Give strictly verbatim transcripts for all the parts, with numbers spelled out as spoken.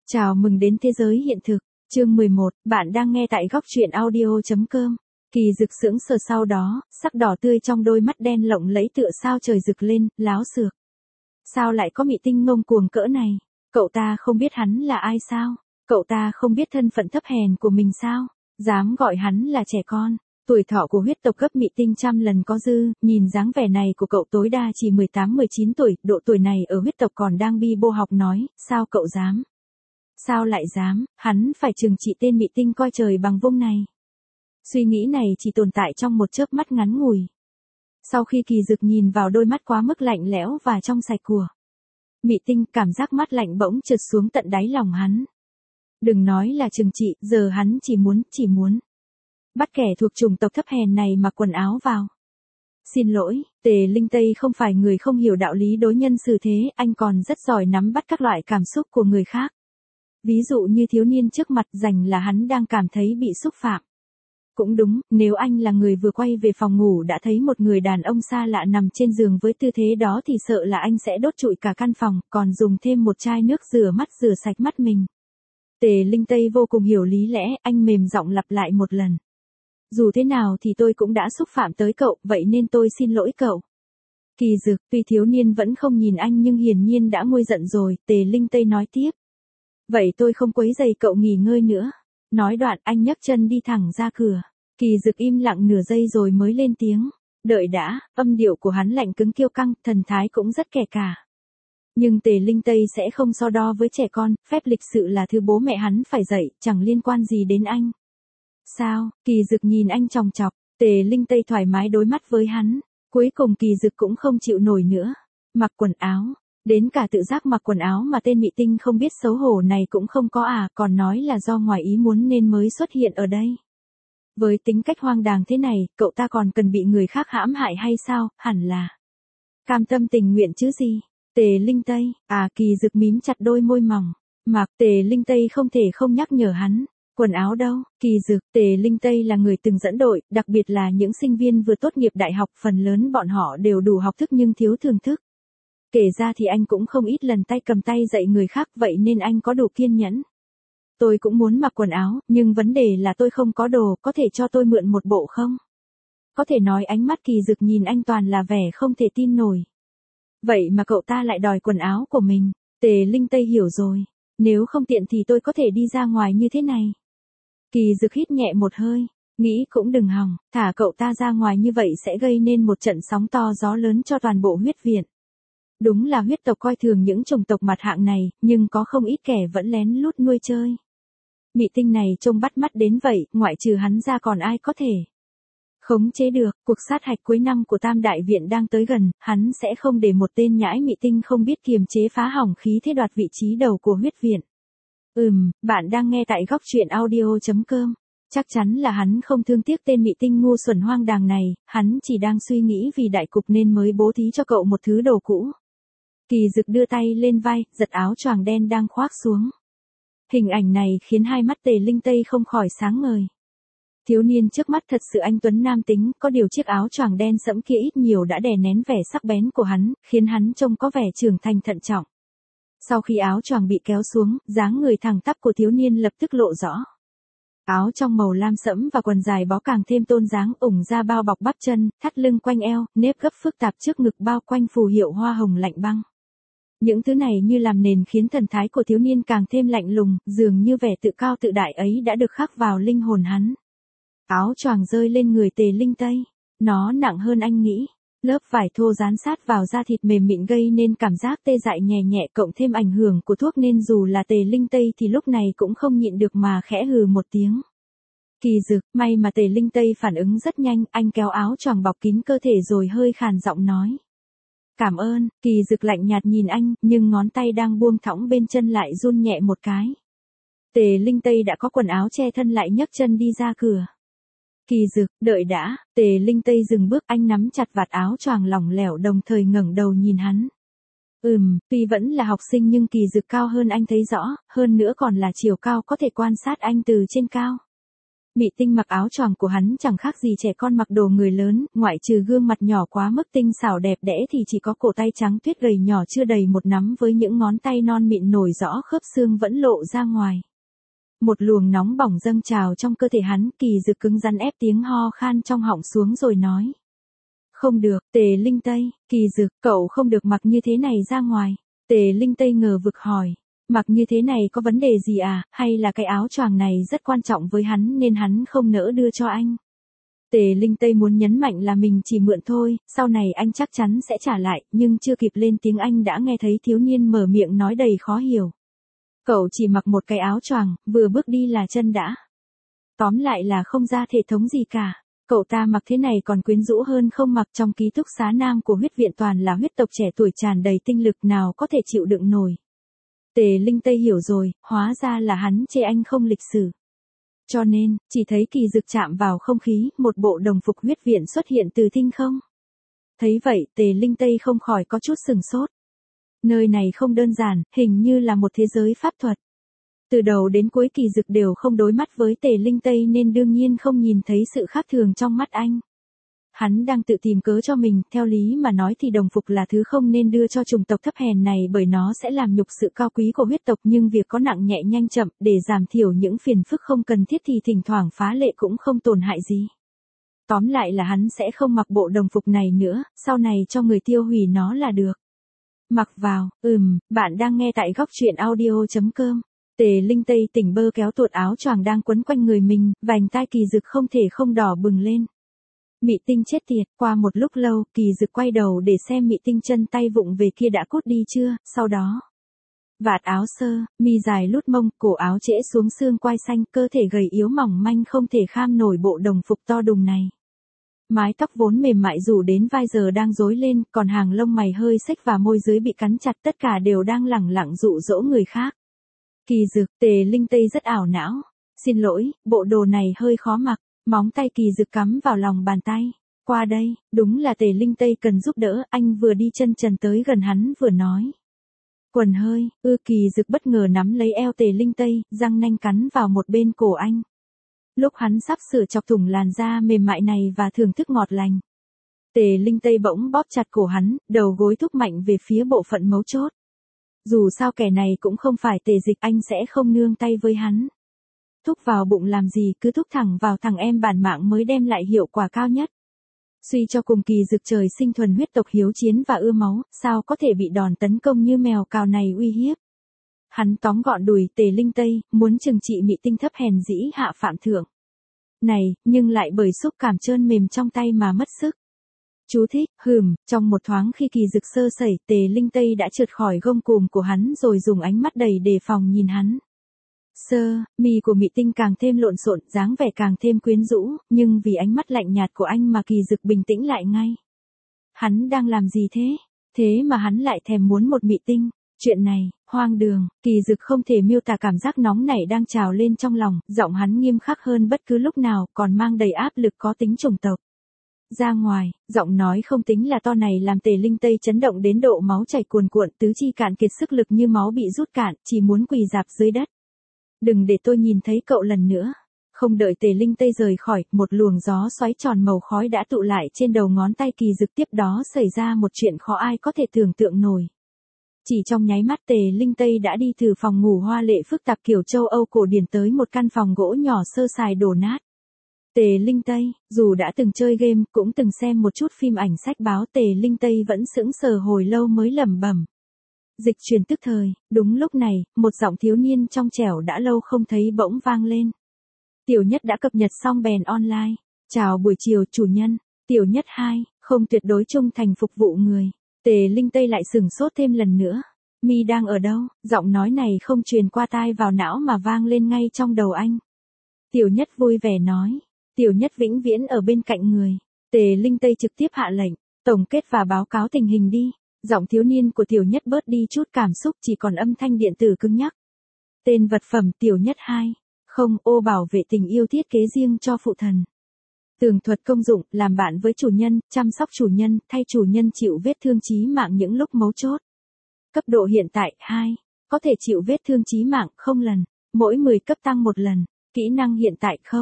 Chào mừng đến thế giới hiện thực, chương mười một, bạn đang nghe tại góc truyện audio.com. Kỳ Dực sững sờ sau đó, sắc đỏ tươi trong đôi mắt đen lộng lẫy tựa sao trời rực lên, láo xược. Sao lại có Mị Tinh ngông cuồng cỡ này? Cậu ta không biết hắn là ai sao? Cậu ta không biết thân phận thấp hèn của mình sao? Dám gọi hắn là trẻ con. Tuổi thọ của huyết tộc gấp Mị Tinh trăm lần có dư, nhìn dáng vẻ này của cậu tối đa chỉ mười tám mười chín tuổi, độ tuổi này ở huyết tộc còn đang bi bô học nói, sao cậu dám? Sao lại dám, hắn phải trừng trị tên Mị Tinh coi trời bằng vung này. Suy nghĩ này chỉ tồn tại trong một chớp mắt ngắn ngủi. Sau khi Kỳ Dực nhìn vào đôi mắt quá mức lạnh lẽo và trong sạch của Mị Tinh, cảm giác mắt lạnh bỗng trượt xuống tận đáy lòng hắn. Đừng nói là trừng trị, giờ hắn chỉ muốn, chỉ muốn bắt kẻ thuộc chủng tộc thấp hèn này mặc quần áo vào. Xin lỗi, Tề Linh Tây không phải người không hiểu đạo lý đối nhân xử thế, anh còn rất giỏi nắm bắt các loại cảm xúc của người khác. Ví dụ như thiếu niên trước mặt rành là hắn đang cảm thấy bị xúc phạm. Cũng đúng, nếu anh là người vừa quay về phòng ngủ đã thấy một người đàn ông xa lạ nằm trên giường với tư thế đó thì sợ là anh sẽ đốt trụi cả căn phòng, còn dùng thêm một chai nước rửa mắt rửa sạch mắt mình. Tề Linh Tây vô cùng hiểu lý lẽ, anh mềm giọng lặp lại một lần. Dù thế nào thì tôi cũng đã xúc phạm tới cậu, vậy nên tôi xin lỗi cậu. Kỳ Dực, tuy thiếu niên vẫn không nhìn anh nhưng hiển nhiên đã nguôi giận rồi, Tề Linh Tây nói tiếp. Vậy tôi không quấy rầy cậu nghỉ ngơi nữa. Nói đoạn anh nhấc chân đi thẳng ra cửa. Kỳ Dực im lặng nửa giây rồi mới lên tiếng. Đợi đã, âm điệu của hắn lạnh cứng kiêu căng, thần thái cũng rất kẻ cả. Nhưng Tề Linh Tây sẽ không so đo với trẻ con, phép lịch sự là thứ bố mẹ hắn phải dạy, chẳng liên quan gì đến anh. Sao? Kỳ Dực nhìn anh chòng chọc, Tề Linh Tây thoải mái đối mắt với hắn. Cuối cùng Kỳ Dực cũng không chịu nổi nữa. Mặc quần áo. Đến cả tự giác mặc quần áo mà tên Mị Tinh không biết xấu hổ này cũng không có à, còn nói là do ngoài ý muốn nên mới xuất hiện ở đây. Với tính cách hoang đàng thế này, cậu ta còn cần bị người khác hãm hại hay sao, hẳn là cam tâm tình nguyện chứ gì. Tề Linh Tây, à Kỳ Dực mím chặt đôi môi mỏng. Mặc Tề Linh Tây không thể không nhắc nhở hắn. Quần áo đâu, Kỳ Dực, Tề Linh Tây là người từng dẫn đội, đặc biệt là những sinh viên vừa tốt nghiệp đại học, phần lớn bọn họ đều đủ học thức nhưng thiếu thưởng thức. Kể ra thì anh cũng không ít lần tay cầm tay dạy người khác, vậy nên anh có đủ kiên nhẫn. Tôi cũng muốn mặc quần áo, nhưng vấn đề là tôi không có đồ, có thể cho tôi mượn một bộ không? Có thể nói ánh mắt Kỳ Dực nhìn anh toàn là vẻ không thể tin nổi. Vậy mà cậu ta lại đòi quần áo của mình. Tề Linh Tây hiểu rồi. Nếu không tiện thì tôi có thể đi ra ngoài như thế này. Kỳ Dực hít nhẹ một hơi. Nghĩ cũng đừng hòng, thả cậu ta ra ngoài như vậy sẽ gây nên một trận sóng to gió lớn cho toàn bộ huyết viện. Đúng là huyết tộc coi thường những chủng tộc mặt hạng này, nhưng có không ít kẻ vẫn lén lút nuôi chơi. Mị Tinh này trông bắt mắt đến vậy, ngoại trừ hắn ra còn ai có thể khống chế được. Cuộc sát hạch cuối năm của Tam Đại Viện đang tới gần, hắn sẽ không để một tên nhãi Mị Tinh không biết kiềm chế phá hỏng khí thế đoạt vị trí đầu của huyết viện. Ừm, bạn đang nghe tại góc truyện audio.com. Chắc chắn là hắn không thương tiếc tên Mị Tinh ngu xuẩn hoang đàng này, hắn chỉ đang suy nghĩ vì đại cục nên mới bố thí cho cậu một thứ đồ cũ. Kỳ Dực đưa tay lên vai, giật áo choàng đen đang khoác xuống. Hình ảnh này khiến hai mắt Tề Linh Tây không khỏi sáng ngời. Thiếu niên trước mắt thật sự anh tuấn nam tính, có điều chiếc áo choàng đen sẫm kia ít nhiều đã đè nén vẻ sắc bén của hắn, khiến hắn trông có vẻ trưởng thành thận trọng. Sau khi áo choàng bị kéo xuống, dáng người thẳng tắp của thiếu niên lập tức lộ rõ. Áo trong màu lam sẫm và quần dài bó càng thêm tôn dáng, ủng ra bao bọc bắp chân, thắt lưng quanh eo, nếp gấp phức tạp trước ngực bao quanh phù hiệu hoa hồng lạnh băng. Những thứ này như làm nền khiến thần thái của thiếu niên càng thêm lạnh lùng, dường như vẻ tự cao tự đại ấy đã được khắc vào linh hồn hắn. Áo choàng rơi lên người Tề Linh Tây. Nó nặng hơn anh nghĩ. Lớp vải thô dán sát vào da thịt mềm mịn gây nên cảm giác tê dại nhẹ nhẹ, cộng thêm ảnh hưởng của thuốc nên dù là Tề Linh Tây thì lúc này cũng không nhịn được mà khẽ hừ một tiếng. Kỳ Dực, may mà Tề Linh Tây phản ứng rất nhanh, anh kéo áo choàng bọc kín cơ thể rồi hơi khàn giọng nói. Cảm ơn. Kỳ Dực lạnh nhạt nhìn anh, nhưng ngón tay đang buông thõng bên chân lại run nhẹ một cái. Tề Linh Tây đã có quần áo che thân lại nhấc chân đi ra cửa. Kỳ Dực, đợi đã. Tề Linh Tây dừng bước, anh nắm chặt vạt áo choàng lỏng lẻo đồng thời ngẩng đầu nhìn hắn. Ừm, tuy vẫn là học sinh nhưng Kỳ Dực cao hơn anh thấy rõ, hơn nữa còn là chiều cao có thể quan sát anh từ trên cao. Mị Tinh mặc áo choàng của hắn chẳng khác gì trẻ con mặc đồ người lớn, ngoại trừ gương mặt nhỏ quá mức tinh xảo đẹp đẽ thì chỉ có cổ tay trắng tuyết gầy nhỏ chưa đầy một nắm với những ngón tay non mịn nổi rõ khớp xương vẫn lộ ra ngoài. Một luồng nóng bỏng dâng trào trong cơ thể hắn, Kỳ Dực cứng rắn ép tiếng ho khan trong họng xuống rồi nói. Không được, Tề Linh Tây, Kỳ Dực, cậu không được mặc như thế này ra ngoài. Tề Linh Tây ngờ vực hỏi. Mặc như thế này có vấn đề gì à, hay là cái áo choàng này rất quan trọng với hắn nên hắn không nỡ đưa cho anh? Tề Linh Tây muốn nhấn mạnh là mình chỉ mượn thôi, sau này anh chắc chắn sẽ trả lại, nhưng chưa kịp lên tiếng anh đã nghe thấy thiếu niên mở miệng nói đầy khó hiểu. Cậu chỉ mặc một cái áo choàng, vừa bước đi là chân đã. Tóm lại là không ra thể thống gì cả. Cậu ta mặc thế này còn quyến rũ hơn không mặc. Trong ký túc xá nam của huyết viện toàn là huyết tộc trẻ tuổi tràn đầy tinh lực, nào có thể chịu đựng nổi. Tề Linh Tây hiểu rồi, hóa ra là hắn chê anh không lịch sử. Cho nên, chỉ thấy Kỳ Dực chạm vào không khí, một bộ đồng phục huyết viện xuất hiện từ thinh không. Thấy vậy, Tề Linh Tây không khỏi có chút sừng sốt. Nơi này không đơn giản, hình như là một thế giới pháp thuật. Từ đầu đến cuối Kỳ Dực đều không đối mắt với Tề Linh Tây nên đương nhiên không nhìn thấy sự khác thường trong mắt anh. Hắn đang tự tìm cớ cho mình, theo lý mà nói thì đồng phục là thứ không nên đưa cho chủng tộc thấp hèn này bởi nó sẽ làm nhục sự cao quý của huyết tộc, nhưng việc có nặng nhẹ nhanh chậm để giảm thiểu những phiền phức không cần thiết thì thỉnh thoảng phá lệ cũng không tổn hại gì. Tóm lại là hắn sẽ không mặc bộ đồng phục này nữa, sau này cho người tiêu hủy nó là được. Mặc vào, ừm, bạn đang nghe tại góc truyện audio chấm com. Tề Linh Tây tỉnh bơ kéo tuột áo choàng đang quấn quanh người mình, vành tai Kỳ Dực không thể không đỏ bừng lên. Mị Tinh chết tiệt, qua một lúc lâu, Kỳ Dực quay đầu để xem Mị Tinh chân tay vụng về kia đã cút đi chưa, sau đó. Vạt áo sơ, mi dài lút mông, cổ áo trễ xuống xương quai xanh, cơ thể gầy yếu mỏng manh không thể kham nổi bộ đồng phục to đùng này. Mái tóc vốn mềm mại rủ đến vai giờ đang rối lên, còn hàng lông mày hơi xếch và môi dưới bị cắn chặt, tất cả đều đang lẳng lặng dụ dỗ người khác. Kỳ Dực, Tề Linh Tây rất ảo não. Xin lỗi, bộ đồ này hơi khó mặc. Móng tay Kỳ Dực cắm vào lòng bàn tay. Qua đây, đúng là Tề Linh Tây cần giúp đỡ, anh vừa đi chân trần tới gần hắn vừa nói. Quần hơi, ư Kỳ Dực bất ngờ nắm lấy eo Tề Linh Tây, răng nanh cắn vào một bên cổ anh. Lúc hắn sắp sửa chọc thủng làn da mềm mại này và thưởng thức ngọt lành. Tề Linh Tây bỗng bóp chặt cổ hắn, đầu gối thúc mạnh về phía bộ phận mấu chốt. Dù sao kẻ này cũng không phải Tề Dịch, anh sẽ không nương tay với hắn. Thúc vào bụng làm gì, cứ thúc thẳng vào thằng em bản mạng mới đem lại hiệu quả cao nhất. Suy cho cùng Kỳ Dực trời sinh thuần huyết tộc hiếu chiến và ưa máu, sao có thể bị đòn tấn công như mèo cào này uy hiếp. Hắn tóm gọn đùi Tề Linh Tây, muốn trừng trị Mị Tinh thấp hèn dĩ hạ phạm thượng. Này, nhưng lại bởi xúc cảm trơn mềm trong tay mà mất sức. Chú thích, hừm, trong một thoáng khi Kỳ Dực sơ sẩy, Tề Linh Tây đã trượt khỏi gông cùm của hắn rồi dùng ánh mắt đầy đề phòng nhìn hắn. Sơ, mi của Mị Tinh càng thêm lộn xộn, dáng vẻ càng thêm quyến rũ, nhưng vì ánh mắt lạnh nhạt của anh mà Kỳ Dực bình tĩnh lại ngay. Hắn đang làm gì thế? Thế mà hắn lại thèm muốn một Mị Tinh. Chuyện này, hoang đường, Kỳ Dực không thể miêu tả cảm giác nóng nảy đang trào lên trong lòng, giọng hắn nghiêm khắc hơn bất cứ lúc nào, còn mang đầy áp lực có tính chủng tộc. Ra ngoài, giọng nói không tính là to này làm Tề Linh Tây chấn động đến độ máu chảy cuồn cuộn, tứ chi cạn kiệt sức lực như máu bị rút cạn, chỉ muốn quỳ rạp dưới đất. Đừng để tôi nhìn thấy cậu lần nữa. Không đợi Tề Linh Tây rời khỏi, một luồng gió xoáy tròn màu khói đã tụ lại trên đầu ngón tay Kỳ Dực, tiếp đó xảy ra một chuyện khó ai có thể tưởng tượng nổi. Chỉ trong nháy mắt Tề Linh Tây đã đi từ phòng ngủ hoa lệ phức tạp kiểu châu Âu cổ điển tới một căn phòng gỗ nhỏ sơ sài đổ nát. Tề Linh Tây, dù đã từng chơi game, cũng từng xem một chút phim ảnh sách báo, Tề Linh Tây vẫn sững sờ hồi lâu mới lẩm bẩm. Dịch truyền tức thời, đúng lúc này, một giọng thiếu niên trong trẻo đã lâu không thấy bỗng vang lên. Tiểu Nhất đã cập nhật xong bèn online. Chào buổi chiều chủ nhân. Tiểu Nhất hai, không tuyệt đối trung thành phục vụ người. Tề Linh Tây lại sửng sốt thêm lần nữa. Mi đang ở đâu? Giọng nói này không truyền qua tai vào não mà vang lên ngay trong đầu anh. Tiểu Nhất vui vẻ nói. Tiểu Nhất vĩnh viễn ở bên cạnh người. Tề Linh Tây trực tiếp hạ lệnh. Tổng kết và báo cáo tình hình đi. Giọng thiếu niên của Tiểu Nhất bớt đi chút cảm xúc, chỉ còn âm thanh điện tử cứng nhắc. Tên vật phẩm Tiểu Nhất hai. Không, ô bảo vệ tình yêu thiết kế riêng cho phụ thần. Tường thuật công dụng, làm bạn với chủ nhân, chăm sóc chủ nhân, thay chủ nhân chịu vết thương chí mạng những lúc mấu chốt. Cấp độ hiện tại, hai. Có thể chịu vết thương chí mạng, không lần. Mỗi mười cấp tăng một lần. Kỹ năng hiện tại không.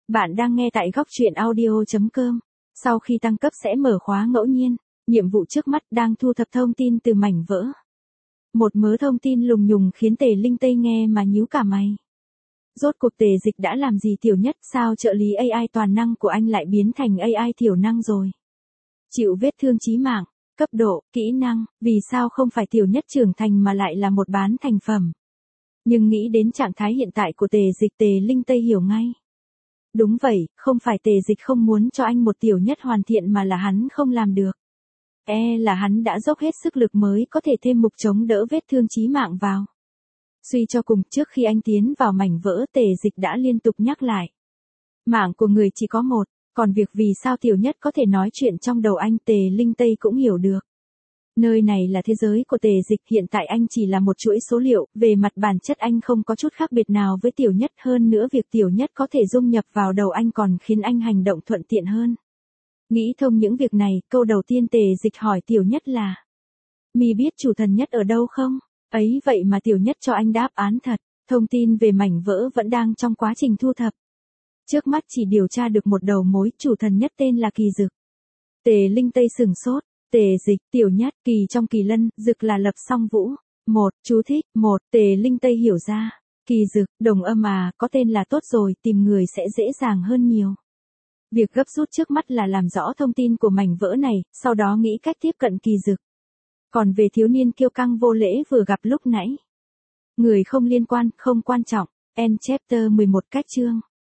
Bạn đang nghe tại góc truyện audio.com. Sau khi tăng cấp sẽ mở khóa ngẫu nhiên. Nhiệm vụ trước mắt đang thu thập thông tin từ mảnh vỡ. Một mớ thông tin lùng nhùng khiến Tề Linh Tây nghe mà nhíu cả mày. Rốt cuộc Tề Dịch đã làm gì Tiểu Nhất, sao trợ lý a i toàn năng của anh lại biến thành a i thiểu năng rồi? Chịu vết thương chí mạng, cấp độ, kỹ năng, vì sao không phải Tiểu Nhất trưởng thành mà lại là một bán thành phẩm? Nhưng nghĩ đến trạng thái hiện tại của Tề Dịch, Tề Linh Tây hiểu ngay. Đúng vậy, không phải Tề Dịch không muốn cho anh một Tiểu Nhất hoàn thiện mà là hắn không làm được. E là hắn đã dốc hết sức lực mới có thể thêm mục chống đỡ vết thương chí mạng vào. Suy cho cùng, trước khi anh tiến vào mảnh vỡ, Tề Dịch đã liên tục nhắc lại. Mạng của người chỉ có một, còn việc vì sao Tiểu Nhất có thể nói chuyện trong đầu anh, Tề Linh Tây cũng hiểu được. Nơi này là thế giới của Tề Dịch, hiện tại anh chỉ là một chuỗi số liệu, về mặt bản chất anh không có chút khác biệt nào với Tiểu Nhất, hơn nữa việc Tiểu Nhất có thể dung nhập vào đầu anh còn khiến anh hành động thuận tiện hơn. Nghĩ thông những việc này, câu đầu tiên Tề Dịch hỏi Tiểu Nhất là: "Mi biết chủ thần Nhất ở đâu không?" Ấy vậy mà Tiểu Nhất cho anh đáp án thật, thông tin về mảnh vỡ vẫn đang trong quá trình thu thập. Trước mắt chỉ điều tra được một đầu mối, chủ thần Nhất tên là Kỳ Dực. Tề Linh Tây sửng sốt, Tề Dịch, Tiểu Nhất, Kỳ trong Kỳ Lân, Dực là Lập Song Vũ. Một, chú thích, một, Tề Linh Tây hiểu ra, Kỳ Dực, đồng âm à, có tên là tốt rồi, tìm người sẽ dễ dàng hơn nhiều. Việc gấp rút trước mắt là làm rõ thông tin của mảnh vỡ này, sau đó nghĩ cách tiếp cận Kỳ Dực. Còn về thiếu niên kiêu căng vô lễ vừa gặp lúc nãy, người không liên quan, không quan trọng. End chapter mười một. Cách chương